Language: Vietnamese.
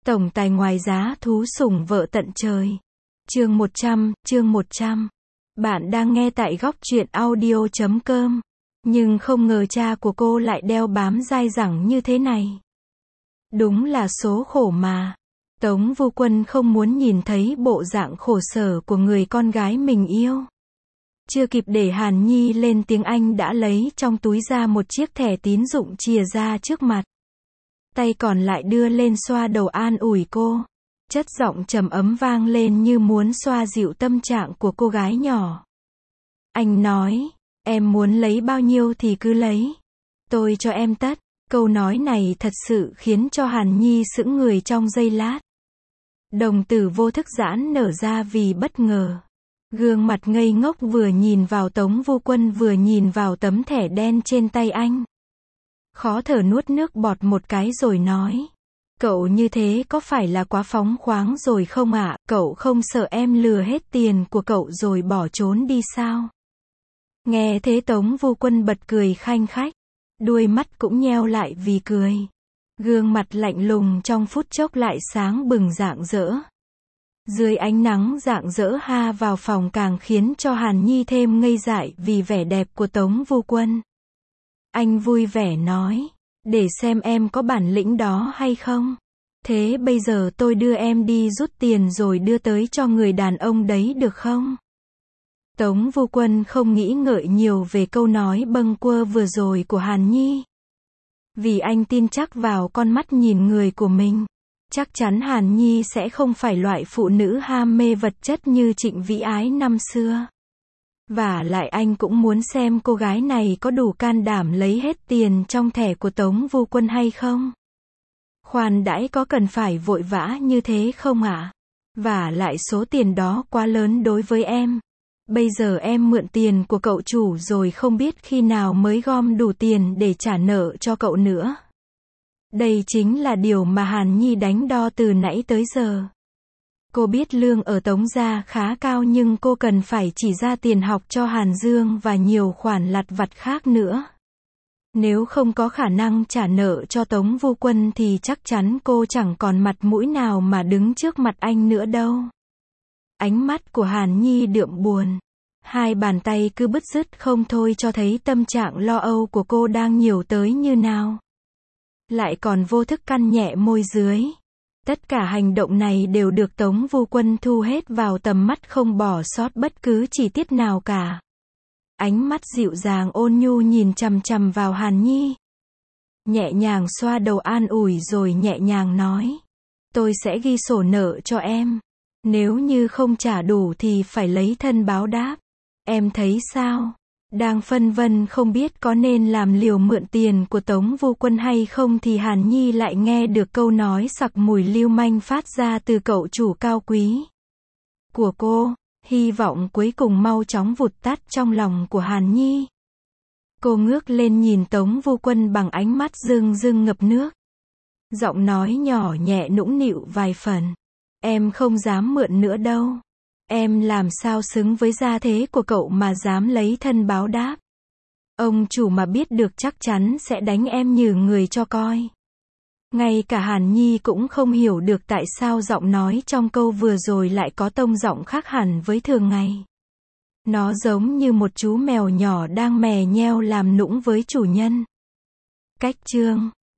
Tổng tài ngoài giá thú sủng vợ tận trời. Chương 100. Bạn đang nghe tại góc truyện audio.com. Nhưng không ngờ cha của cô lại đeo bám dai dẳng như thế này. Đúng là số khổ mà. Tống Vu Quân không muốn nhìn thấy bộ dạng khổ sở của người con gái mình yêu. Chưa kịp để Hàn Nhi lên tiếng anh đã lấy trong túi ra một chiếc thẻ tín dụng chìa ra trước mặt. Tay còn lại đưa lên xoa đầu an ủi cô. Chất giọng trầm ấm vang lên như muốn xoa dịu tâm trạng của cô gái nhỏ. Anh nói, em muốn lấy bao nhiêu thì cứ lấy. Tôi cho em tất. Câu nói này thật sự khiến cho Hàn Nhi sững người trong giây lát. Đồng tử vô thức giãn nở ra vì bất ngờ. Gương mặt ngây ngốc vừa nhìn vào Tống Vu Quân vừa nhìn vào tấm thẻ đen trên tay anh. Khó thở nuốt nước bọt một cái rồi nói. Cậu như thế có phải là quá phóng khoáng rồi không ạ? Cậu không sợ em lừa hết tiền của cậu rồi bỏ trốn đi sao? Nghe thế Tống Vu Quân bật cười khanh khách. Đuôi mắt cũng nheo lại vì cười. Gương mặt lạnh lùng trong phút chốc lại sáng bừng rạng rỡ. Dưới ánh nắng rạng rỡ ha vào phòng càng khiến cho Hàn Nhi thêm ngây dại vì vẻ đẹp của Tống Vu Quân. Anh vui vẻ nói, để xem em có bản lĩnh đó hay không. Thế bây giờ tôi đưa em đi rút tiền rồi đưa tới cho người đàn ông đấy được không? Tống Vu Quân không nghĩ ngợi nhiều về câu nói bâng quơ vừa rồi của Hàn Nhi. Vì anh tin chắc vào con mắt nhìn người của mình. Chắc chắn Hàn Nhi sẽ không phải loại phụ nữ ham mê vật chất như Trịnh Vĩ Ái năm xưa. Và lại anh cũng muốn xem cô gái này có đủ can đảm lấy hết tiền trong thẻ của Tống Vu Quân hay không. Khoan đãi, có cần phải vội vã như thế không ạ? Và lại số tiền đó quá lớn đối với em. Bây giờ em mượn tiền của cậu chủ rồi không biết khi nào mới gom đủ tiền để trả nợ cho cậu nữa. Đây chính là điều mà Hàn Nhi đánh đo từ nãy tới giờ. Cô biết lương ở Tống gia khá cao nhưng cô cần phải chỉ ra tiền học cho Hàn Dương và nhiều khoản lặt vặt khác nữa. Nếu không có khả năng trả nợ cho Tống Vu Quân thì chắc chắn cô chẳng còn mặt mũi nào mà đứng trước mặt anh nữa đâu. Ánh mắt của Hàn Nhi đượm buồn. Hai bàn tay cứ bứt rứt không thôi cho thấy tâm trạng lo âu của cô đang nhiều tới như nào. Lại còn vô thức cắn nhẹ môi dưới. Tất cả hành động này đều được Tống Vu Quân thu hết vào tầm mắt không bỏ sót bất cứ chi tiết nào cả. Ánh mắt dịu dàng ôn nhu nhìn chằm chằm vào Hàn Nhi. Nhẹ nhàng xoa đầu an ủi rồi nhẹ nhàng nói. Tôi sẽ ghi sổ nợ cho em. Nếu như không trả đủ thì phải lấy thân báo đáp. Em thấy sao? Đang phân vân không biết có nên làm liều mượn tiền của Tống Vu Quân hay không thì Hàn Nhi lại nghe được câu nói sặc mùi lưu manh phát ra từ cậu chủ cao quý của cô. Hy vọng cuối cùng mau chóng vụt tắt trong lòng của Hàn Nhi. Cô ngước lên nhìn Tống Vu Quân bằng ánh mắt rưng rưng ngập nước. Giọng nói nhỏ nhẹ nũng nịu vài phần. Em không dám mượn nữa đâu. Em làm sao xứng với gia thế của cậu mà dám lấy thân báo đáp. Ông chủ mà biết được chắc chắn sẽ đánh em như người cho coi. Ngay cả Hàn Nhi cũng không hiểu được tại sao giọng nói trong câu vừa rồi lại có tông giọng khác hẳn với thường ngày. Nó giống như một chú mèo nhỏ đang mè nheo làm nũng với chủ nhân. Cách chương